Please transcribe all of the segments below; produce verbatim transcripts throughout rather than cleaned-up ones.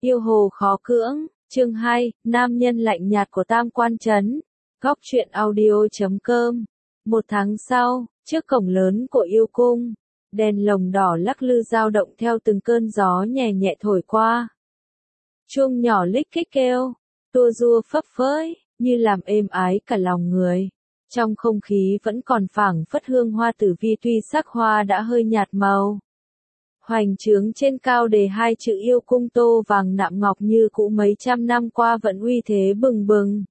Yêu hồ khó cưỡng, chương hai, nam nhân lạnh nhạt của Tam Quan Trấn. Góc truyện audio chấm com. Một tháng sau, trước cổng lớn của yêu cung, đèn lồng đỏ lắc lư dao động theo từng cơn gió nhẹ nhẹ thổi qua. Chuông nhỏ lích kích kêu, tua rua phấp phới, như làm êm ái cả lòng người. Trong không khí vẫn còn phảng phất hương hoa tử vi, tuy sắc hoa đã hơi nhạt màu. Hoành trướng trên cao đề hai chữ yêu cung tô vàng nạm ngọc như cũ mấy trăm năm qua vẫn uy thế bừng bừng.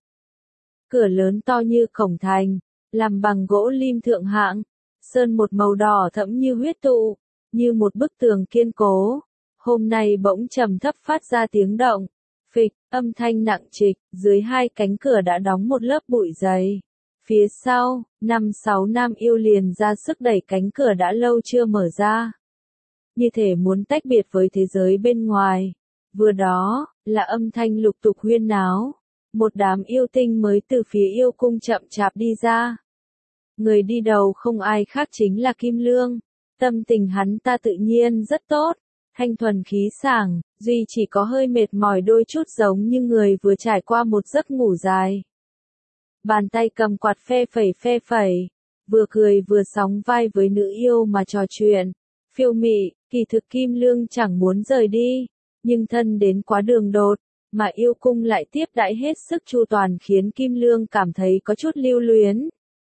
Cửa lớn to như cổng thành, làm bằng gỗ lim thượng hạng, sơn một màu đỏ thẫm như huyết tụ, như một bức tường kiên cố. Hôm nay bỗng trầm thấp phát ra tiếng động, phịch, âm thanh nặng trịch, dưới hai cánh cửa đã đóng một lớp bụi dày. Phía sau, năm sáu nam yêu liền ra sức đẩy cánh cửa đã lâu chưa mở ra. Như thể muốn tách biệt với thế giới bên ngoài. Vừa đó, là âm thanh lục tục huyên náo. Một đám yêu tinh mới từ phía yêu cung chậm chạp đi ra. Người đi đầu không ai khác chính là Kim Lương. Tâm tình hắn ta tự nhiên rất tốt, thanh thuần khí sảng, duy chỉ có hơi mệt mỏi đôi chút, giống như người vừa trải qua một giấc ngủ dài. Bàn tay cầm quạt phe phẩy phe phẩy, vừa cười vừa sóng vai với nữ yêu mà trò chuyện. Phiêu mị, kỳ thực Kim Lương chẳng muốn rời đi, nhưng thân đến quá đường đột, mà yêu cung lại tiếp đãi hết sức chu toàn khiến Kim Lương cảm thấy có chút lưu luyến.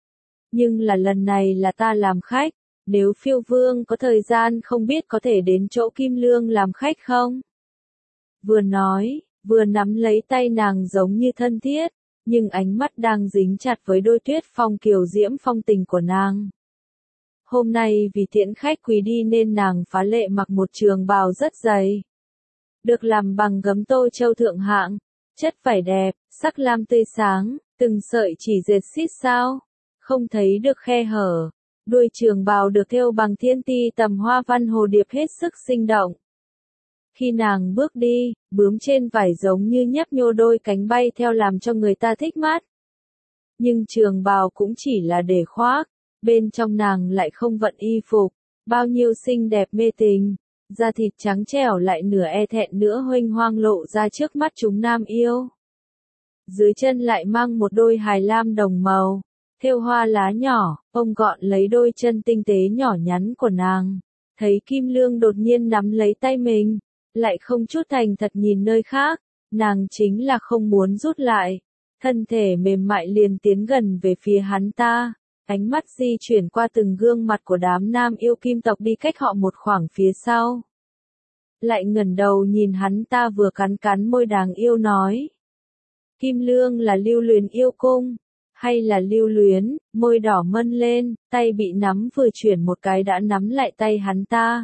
Nhưng là lần này là ta làm khách, nếu phiêu vương có thời gian không biết có thể đến chỗ Kim Lương làm khách không? Vừa nói, vừa nắm lấy tay nàng giống như thân thiết, nhưng ánh mắt đang dính chặt với đôi tuyết phong kiều diễm phong tình của nàng. Hôm nay vì tiễn khách quý đi nên nàng phá lệ mặc một trường bào rất dày. Được làm bằng gấm tô châu thượng hạng, chất vải đẹp, sắc lam tươi sáng, từng sợi chỉ dệt xít sao, không thấy được khe hở. Đuôi trường bào được thêu bằng thiên ti tầm hoa văn hồ điệp hết sức sinh động. Khi nàng bước đi, bướm trên vải giống như nhấp nhô đôi cánh bay theo làm cho người ta thích mắt. Nhưng trường bào cũng chỉ là để khoác. Bên trong nàng lại không vận y phục, bao nhiêu xinh đẹp mê tình, da thịt trắng trẻo lại nửa e thẹn nửa huênh hoang lộ ra trước mắt chúng nam yêu. Dưới chân lại mang một đôi hài lam đồng màu, thêu hoa lá nhỏ, ông gọn lấy đôi chân tinh tế nhỏ nhắn của nàng. Thấy Kim Lương đột nhiên nắm lấy tay mình, lại không chút thành thật nhìn nơi khác, nàng chính là không muốn rút lại, thân thể mềm mại liền tiến gần về phía hắn ta. Ánh mắt di chuyển qua từng gương mặt của đám nam yêu kim tộc đi cách họ một khoảng phía sau. Lại ngẩng đầu nhìn hắn ta vừa cắn cắn môi đáng yêu nói. Kim Lương là lưu luyến yêu cung, hay là lưu luyến, môi đỏ mân lên, tay bị nắm vừa chuyển một cái đã nắm lại tay hắn ta.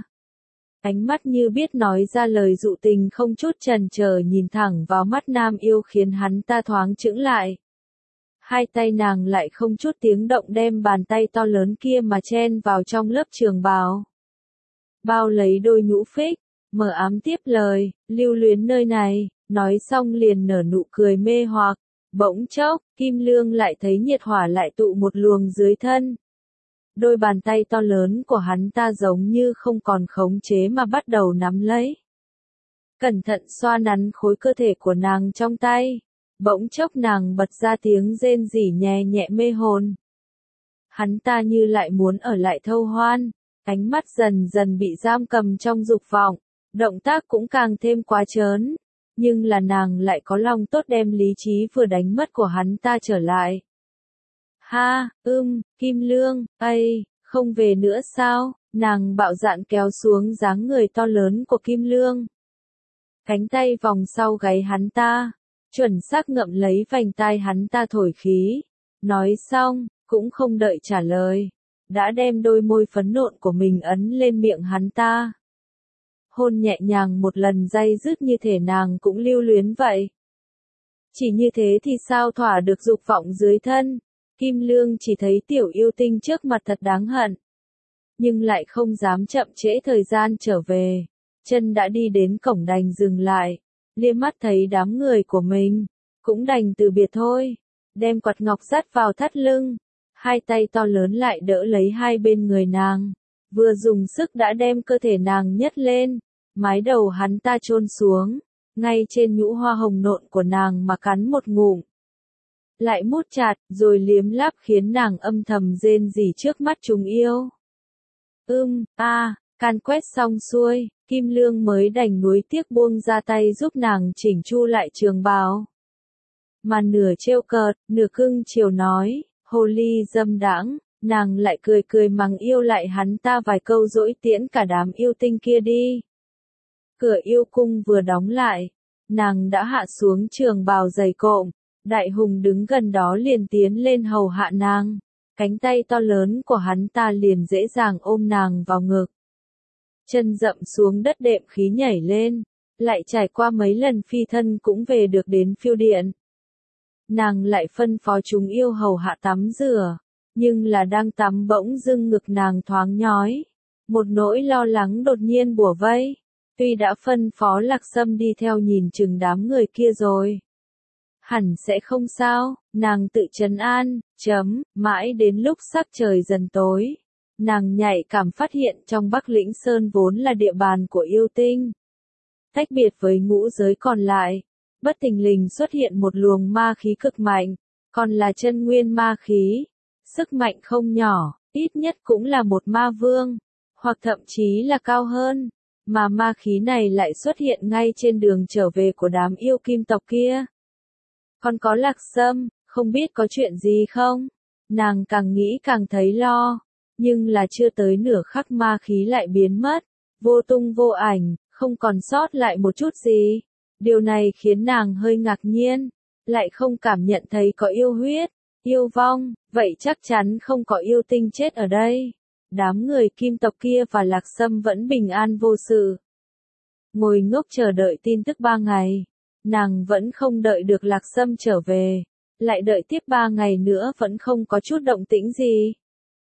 Ánh mắt như biết nói ra lời dụ tình không chút chần chờ nhìn thẳng vào mắt nam yêu khiến hắn ta thoáng chững lại. Hai tay nàng lại không chút tiếng động đem bàn tay to lớn kia mà chen vào trong lớp trường bào. Bao lấy đôi nhũ phích, mở ám tiếp lời, lưu luyến nơi này, nói xong liền nở nụ cười mê hoặc. Bỗng chốc, Kim Lương lại thấy nhiệt hỏa lại tụ một luồng dưới thân. Đôi bàn tay to lớn của hắn ta giống như không còn khống chế mà bắt đầu nắm lấy. Cẩn thận xoa nắn khối cơ thể của nàng trong tay. Bỗng chốc nàng bật ra tiếng rên rỉ nhẹ nhẹ mê hồn. Hắn ta như lại muốn ở lại thâu hoan, ánh mắt dần dần bị giam cầm trong dục vọng, động tác cũng càng thêm quá trớn, nhưng là nàng lại có lòng tốt đem lý trí vừa đánh mất của hắn ta trở lại. Ha, ưm, Kim Lương, ây, không về nữa sao? Nàng bạo dạn kéo xuống dáng người to lớn của Kim Lương. Cánh tay vòng sau gáy hắn ta. Chuẩn xác ngậm lấy vành tai hắn ta thổi khí. Nói xong, cũng không đợi trả lời. Đã đem đôi môi phấn nộn của mình ấn lên miệng hắn ta. Hôn nhẹ nhàng một lần day dứt như thể nàng cũng lưu luyến vậy. Chỉ như thế thì sao thỏa được dục vọng dưới thân. Kim Lương chỉ thấy tiểu yêu tinh trước mặt thật đáng hận. Nhưng lại không dám chậm trễ thời gian trở về. Chân đã đi đến cổng đành dừng lại. Liếc mắt thấy đám người của mình, cũng đành từ biệt thôi, đem quạt ngọc dắt vào thắt lưng, hai tay to lớn lại đỡ lấy hai bên người nàng, vừa dùng sức đã đem cơ thể nàng nhấc lên, mái đầu hắn ta chôn xuống, ngay trên nhũ hoa hồng nộn của nàng mà cắn một ngụm. Lại mút chặt, rồi liếm láp khiến nàng âm thầm rên rỉ trước mắt chúng yêu. Ưm, a, à, can quét xong xuôi, Kim Lương mới đành nuối tiếc buông ra tay giúp nàng chỉnh chu lại trường bào. Mà nửa trêu cợt, nửa cưng chiều nói, hồ ly dâm đãng, nàng lại cười cười mắng yêu lại hắn ta vài câu dỗi tiễn cả đám yêu tinh kia đi. Cửa yêu cung vừa đóng lại, nàng đã hạ xuống trường bào dày cộm, Đại Hùng đứng gần đó liền tiến lên hầu hạ nàng, cánh tay to lớn của hắn ta liền dễ dàng ôm nàng vào ngực. Chân dậm xuống đất đệm khí nhảy lên, lại trải qua mấy lần phi thân cũng về được đến phiêu điện. Nàng lại phân phó chúng yêu hầu hạ tắm rửa, nhưng là đang tắm bỗng dưng ngực nàng thoáng nhói. Một nỗi lo lắng đột nhiên bủa vây, tuy đã phân phó Lạc Sâm đi theo nhìn chừng đám người kia rồi. Hẳn sẽ không sao, nàng tự trấn an, chấm, mãi đến lúc sắc trời dần tối. Nàng nhạy cảm phát hiện trong Bắc Lĩnh Sơn vốn là địa bàn của yêu tinh. Tách biệt với ngũ giới còn lại, bất thình lình xuất hiện một luồng ma khí cực mạnh, còn là chân nguyên ma khí. Sức mạnh không nhỏ, ít nhất cũng là một ma vương, hoặc thậm chí là cao hơn. Mà ma khí này lại xuất hiện ngay trên đường trở về của đám yêu kim tộc kia. Còn có Lạc Sâm, không biết có chuyện gì không? Nàng càng nghĩ càng thấy lo. Nhưng là chưa tới nửa khắc ma khí lại biến mất, vô tung vô ảnh, không còn sót lại một chút gì. Điều này khiến nàng hơi ngạc nhiên, lại không cảm nhận thấy có yêu huyết, yêu vong, vậy chắc chắn không có yêu tinh chết ở đây. Đám người kim tộc kia và Lạc Sâm vẫn bình an vô sự. Ngồi ngốc chờ đợi tin tức ba ngày, nàng vẫn không đợi được Lạc Sâm trở về, lại đợi tiếp ba ngày nữa vẫn không có chút động tĩnh gì.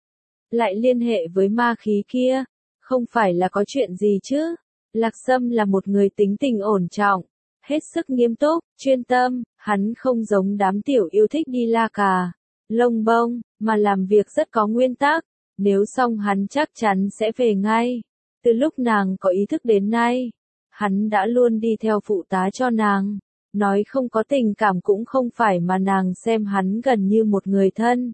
Lại liên hệ với ma khí kia, không phải là có chuyện gì chứ? Lạc Sâm là một người tính tình ổn trọng, hết sức nghiêm túc, chuyên tâm, hắn không giống đám tiểu yêu thích đi la cà, lông bông, mà làm việc rất có nguyên tắc, nếu xong hắn chắc chắn sẽ về ngay. Từ lúc nàng có ý thức đến nay, hắn đã luôn đi theo phụ tá cho nàng, nói không có tình cảm cũng không phải mà nàng xem hắn gần như một người thân.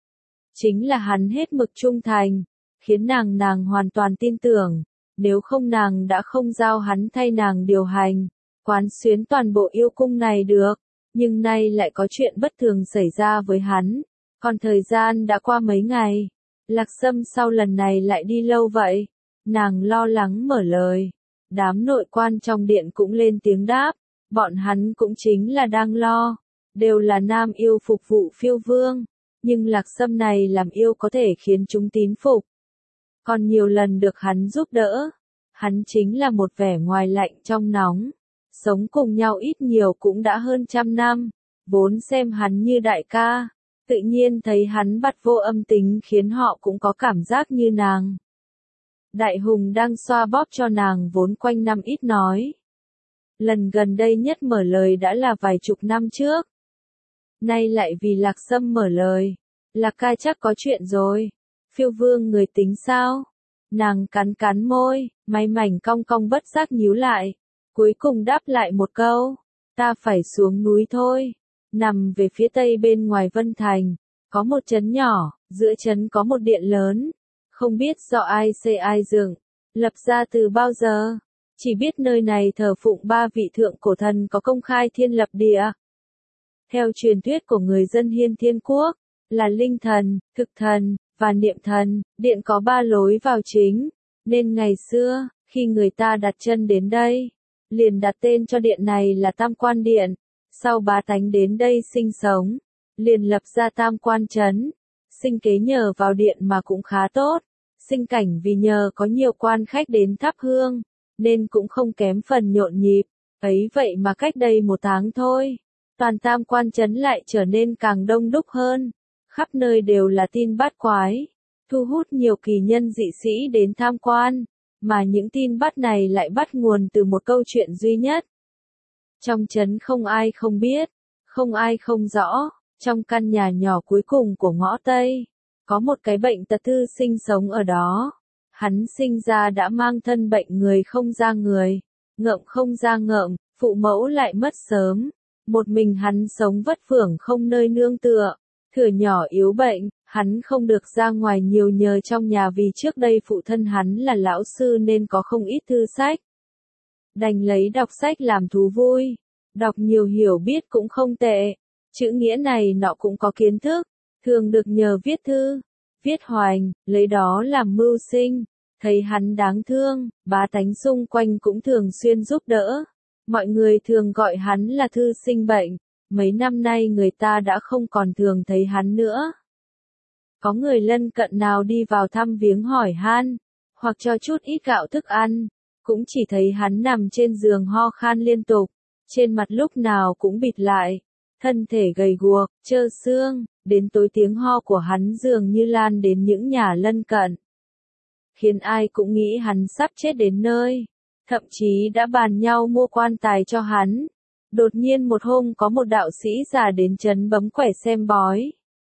Chính là hắn hết mực trung thành, khiến nàng nàng hoàn toàn tin tưởng, nếu không nàng đã không giao hắn thay nàng điều hành, quán xuyến toàn bộ yêu cung này được, nhưng nay lại có chuyện bất thường xảy ra với hắn, còn thời gian đã qua mấy ngày, Lạc Sâm sau lần này lại đi lâu vậy, nàng lo lắng mở lời, đám nội quan trong điện cũng lên tiếng đáp, bọn hắn cũng chính là đang lo, đều là nam yêu phục vụ phiêu vương. Nhưng Lạc Sâm này làm yêu có thể khiến chúng tín phục. Còn nhiều lần được hắn giúp đỡ. Hắn chính là một vẻ ngoài lạnh trong nóng. Sống cùng nhau ít nhiều cũng đã hơn trăm năm. Vốn xem hắn như đại ca. Tự nhiên thấy hắn bắt vô âm tính khiến họ cũng có cảm giác như nàng. Đại Hùng đang xoa bóp cho nàng vốn quanh năm ít nói. Lần gần đây nhất mở lời đã là vài chục năm trước. Nay lại vì Lạc Sâm mở lời. Lạc ca chắc có chuyện rồi. Phiêu vương người tính sao? Nàng cắn cắn môi, máy mảnh cong cong bất giác nhíu lại. Cuối cùng đáp lại một câu. Ta phải xuống núi thôi. Nằm về phía tây bên ngoài Vân Thành. Có một trấn nhỏ, giữa trấn có một điện lớn. Không biết do ai xây ai dựng. Lập ra từ bao giờ. Chỉ biết nơi này thờ phụng ba vị thượng cổ thần có công khai thiên lập địa. Theo truyền thuyết của người dân Hiên Thiên Quốc, là linh thần, thực thần, và niệm thần, điện có ba lối vào chính, nên ngày xưa, khi người ta đặt chân đến đây, liền đặt tên cho điện này là Tam Quan Điện, sau bá tánh đến đây sinh sống, liền lập ra Tam Quan Trấn, sinh kế nhờ vào điện mà cũng khá tốt, sinh cảnh vì nhờ có nhiều quan khách đến thắp hương, nên cũng không kém phần nhộn nhịp, ấy vậy mà cách đây một tháng thôi. Toàn Tam Quan Trấn lại trở nên càng đông đúc hơn, khắp nơi đều là tin bát quái, thu hút nhiều kỳ nhân dị sĩ đến tham quan, mà những tin bắt này lại bắt nguồn từ một câu chuyện duy nhất. Trong trấn không ai không biết, không ai không rõ, trong căn nhà nhỏ cuối cùng của ngõ Tây, có một cái bệnh tật thư sinh sống ở đó. Hắn sinh ra đã mang thân bệnh người không ra người, ngợm không ra ngợm, phụ mẫu lại mất sớm, một mình hắn sống vất vưởng không nơi nương tựa, thửa nhỏ yếu bệnh, hắn không được ra ngoài nhiều nhờ trong nhà vì trước đây phụ thân hắn là lão sư nên có không ít thư sách. Đành lấy đọc sách làm thú vui, đọc nhiều hiểu biết cũng không tệ, chữ nghĩa này nọ cũng có kiến thức, thường được nhờ viết thư, viết hoành, lấy đó làm mưu sinh, thấy hắn đáng thương, bá tánh xung quanh cũng thường xuyên giúp đỡ, mọi người thường gọi hắn là thư sinh bệnh, mấy năm nay người ta đã không còn thường thấy hắn nữa. Có người lân cận nào đi vào thăm viếng hỏi han, hoặc cho chút ít gạo thức ăn, cũng chỉ thấy hắn nằm trên giường ho khan liên tục, trên mặt lúc nào cũng bịt lại, thân thể gầy guộc, trơ xương, đến tối tiếng ho của hắn dường như lan đến những nhà lân cận. Khiến ai cũng nghĩ hắn sắp chết đến nơi, thậm chí đã bàn nhau mua quan tài cho hắn. Đột nhiên một hôm có một đạo sĩ già đến trấn bấm quẻ xem bói.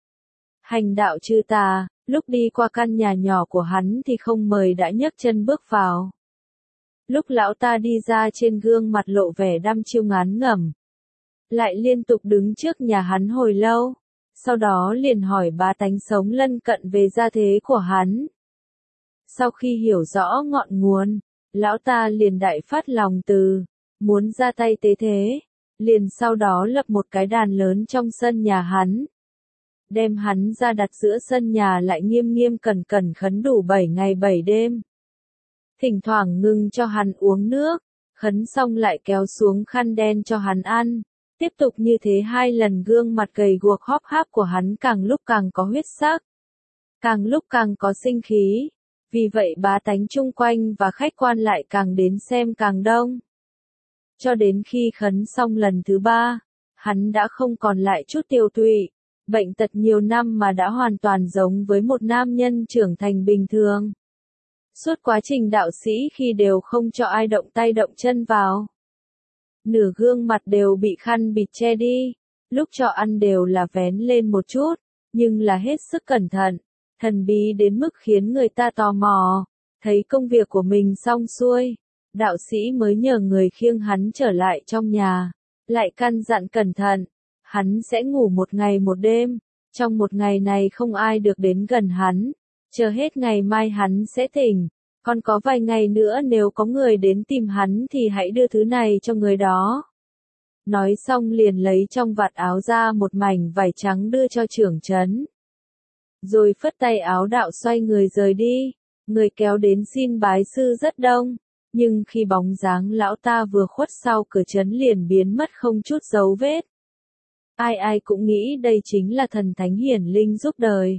Hành đạo trừ tà, lúc đi qua căn nhà nhỏ của hắn thì không mời đã nhấc chân bước vào. Lúc lão ta đi ra trên gương mặt lộ vẻ đăm chiêu ngán ngẩm. Lại liên tục đứng trước nhà hắn hồi lâu, sau đó liền hỏi bá tánh sống lân cận về gia thế của hắn. Sau khi hiểu rõ ngọn nguồn, lão ta liền đại phát lòng từ, muốn ra tay tế thế, liền sau đó lập một cái đàn lớn trong sân nhà hắn. Đem hắn ra đặt giữa sân nhà lại nghiêm nghiêm cẩn cẩn khấn đủ bảy ngày bảy đêm. Thỉnh thoảng ngừng cho hắn uống nước, khấn xong lại kéo xuống khăn đen cho hắn ăn. Tiếp tục như thế hai lần gương mặt gầy guộc hóp háp của hắn càng lúc càng có huyết sắc. Càng lúc càng có sinh khí. Vì vậy bá tánh chung quanh và khách quan lại càng đến xem càng đông. Cho đến khi khấn xong lần thứ ba, hắn đã không còn lại chút tiều tụy, bệnh tật nhiều năm mà đã hoàn toàn giống với một nam nhân trưởng thành bình thường. Suốt quá trình đạo sĩ khi đều không cho ai động tay động chân vào. Nửa gương mặt đều bị khăn bịt che đi, lúc cho ăn đều là vén lên một chút, nhưng là hết sức cẩn thận, thần bí đến mức khiến người ta tò mò. Thấy công việc của mình xong xuôi, đạo sĩ mới nhờ người khiêng hắn trở lại trong nhà, lại căn dặn cẩn thận, hắn sẽ ngủ một ngày một đêm, trong một ngày này không ai được đến gần hắn, chờ hết ngày mai hắn sẽ tỉnh, còn có vài ngày nữa nếu có người đến tìm hắn thì hãy đưa thứ này cho người đó. Nói xong liền lấy trong vạt áo ra một mảnh vải trắng đưa cho trưởng trấn. Rồi phất tay áo đạo xoay người rời đi, người kéo đến xin bái sư rất đông, nhưng khi bóng dáng lão ta vừa khuất sau cửa trấn liền biến mất không chút dấu vết. Ai ai cũng nghĩ đây chính là thần thánh hiển linh giúp đời.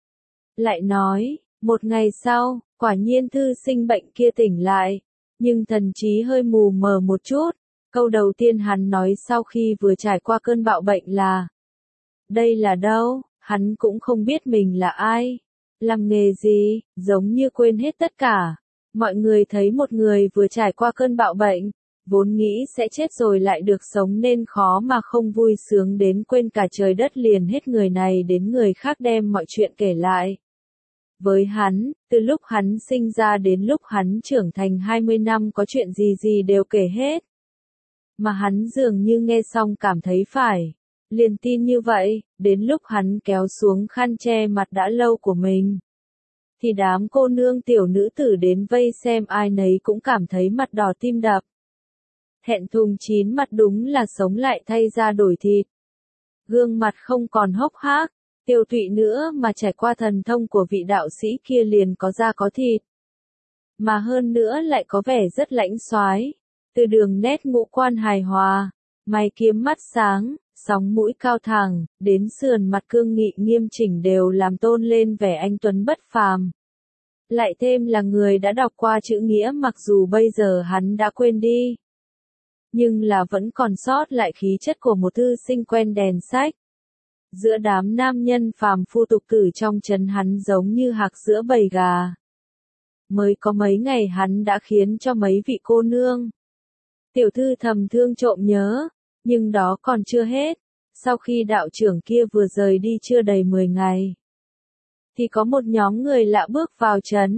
Lại nói, một ngày sau, quả nhiên thư sinh bệnh kia tỉnh lại, nhưng thần trí hơi mù mờ một chút. Câu đầu tiên hắn nói sau khi vừa trải qua cơn bạo bệnh là: đây là đâu? Hắn cũng không biết mình là ai, làm nghề gì, giống như quên hết tất cả. Mọi người thấy một người vừa trải qua cơn bạo bệnh, vốn nghĩ sẽ chết rồi lại được sống nên khó mà không vui sướng đến quên cả trời đất, liền hết người này đến người khác đem mọi chuyện kể lại. Với hắn, từ lúc hắn sinh ra đến lúc hắn trưởng thành hai mươi năm có chuyện gì gì đều kể hết. Mà hắn dường như nghe xong cảm thấy phải, liền tin như vậy, đến lúc hắn kéo xuống khăn che mặt đã lâu của mình. Thì đám cô nương tiểu nữ tử đến vây xem ai nấy cũng cảm thấy mặt đỏ tim đập. Thẹn thùng chín mặt đúng là sống lại thay ra đổi thịt. Gương mặt không còn hốc hác, tiêu tụy nữa mà trải qua thần thông của vị đạo sĩ kia liền có da có thịt. Mà hơn nữa lại có vẻ rất lãnh soái, từ đường nét ngũ quan hài hòa, mày kiếm mắt sáng, sóng mũi cao thẳng, đến sườn mặt cương nghị nghiêm chỉnh đều làm tôn lên vẻ anh tuấn bất phàm. Lại thêm là người đã đọc qua chữ nghĩa mặc dù bây giờ hắn đã quên đi. Nhưng là vẫn còn sót lại khí chất của một thư sinh quen đèn sách. Giữa đám nam nhân phàm phu tục tử trong trấn hắn giống như hạc giữa bầy gà. Mới có mấy ngày hắn đã khiến cho mấy vị cô nương tiểu thư thầm thương trộm nhớ, nhưng đó còn chưa hết. Sau khi đạo trưởng kia vừa rời đi chưa đầy mười ngày, thì có một nhóm người lạ bước vào trấn.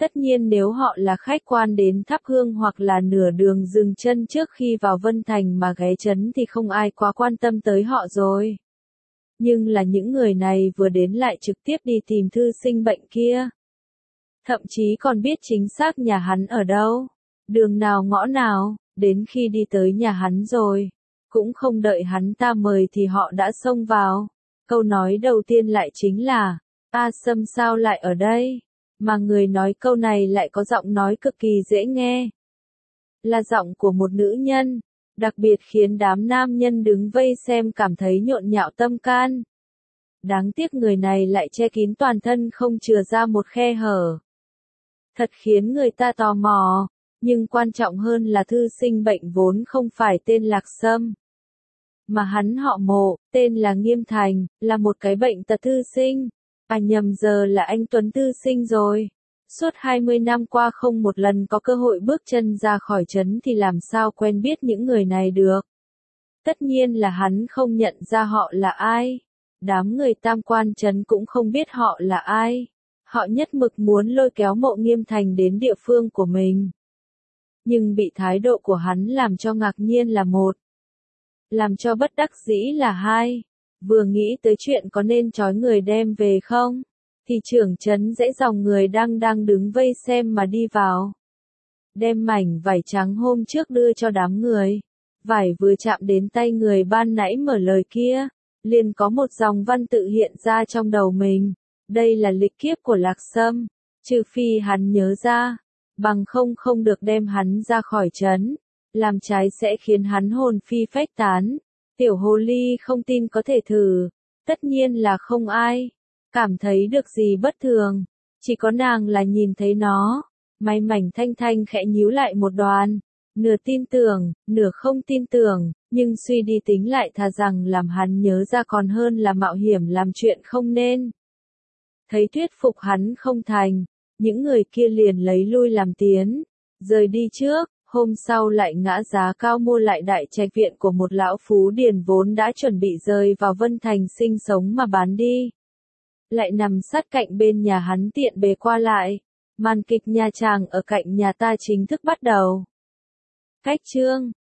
Tất nhiên nếu họ là khách quan đến thắp hương hoặc là nửa đường dừng chân trước khi vào Vân Thành mà ghé trấn thì không ai quá quan tâm tới họ rồi. Nhưng là những người này vừa đến lại trực tiếp đi tìm thư sinh bệnh kia. Thậm chí còn biết chính xác nhà hắn ở đâu, đường nào ngõ nào, đến khi đi tới nhà hắn rồi, cũng không đợi hắn ta mời thì họ đã xông vào. Câu nói đầu tiên lại chính là, A Sâm sao lại ở đây? Mà người nói câu này lại có giọng nói cực kỳ dễ nghe. Là giọng của một nữ nhân, đặc biệt khiến đám nam nhân đứng vây xem cảm thấy nhộn nhạo tâm can. Đáng tiếc người này lại che kín toàn thân không chừa ra một khe hở. Thật khiến người ta tò mò, nhưng quan trọng hơn là thư sinh bệnh vốn không phải tên Lạc Sâm. Mà hắn họ Mộ, tên là Nghiêm Thành, là một cái bệnh tật thư sinh. À nhầm, giờ là anh Tuấn thư sinh rồi. Suốt hai mươi năm qua không một lần có cơ hội bước chân ra khỏi trấn thì làm sao quen biết những người này được. Tất nhiên là hắn không nhận ra họ là ai. Đám người Tam Quan trấn cũng không biết họ là ai. Họ nhất mực muốn lôi kéo Mộ Nghiêm Thành đến địa phương của mình. Nhưng bị thái độ của hắn làm cho ngạc nhiên là một. Làm cho bất đắc dĩ là hai. Vừa nghĩ tới chuyện có nên trói người đem về không, thì trưởng trấn dãy dòng người đang đang đứng vây xem mà đi vào. Đem mảnh vải trắng hôm trước đưa cho đám người. Vải vừa chạm đến tay người ban nãy mở lời kia, liền có một dòng văn tự hiện ra trong đầu mình. Đây là lịch kiếp của Lạc Sâm, trừ phi hắn nhớ ra, bằng không không được đem hắn ra khỏi trấn, làm trái sẽ khiến hắn hồn phi phách tán. Tiểu hồ ly không tin có thể thử, tất nhiên là không ai cảm thấy được gì bất thường, chỉ có nàng là nhìn thấy nó. May mảnh thanh thanh khẽ nhíu lại một đoàn, nửa tin tưởng, nửa không tin tưởng, nhưng suy đi tính lại thà rằng làm hắn nhớ ra còn hơn là mạo hiểm làm chuyện không nên. Thấy thuyết phục hắn không thành, những người kia liền lấy lui làm tiến, rời đi trước. Hôm sau lại ngã giá cao mua lại đại trạch viện của một lão phú điền vốn đã chuẩn bị rời vào Vân Thành sinh sống mà bán đi. Lại nằm sát cạnh bên nhà hắn tiện bề qua lại. Màn kịch nhà chàng ở cạnh nhà ta chính thức bắt đầu. Cách chương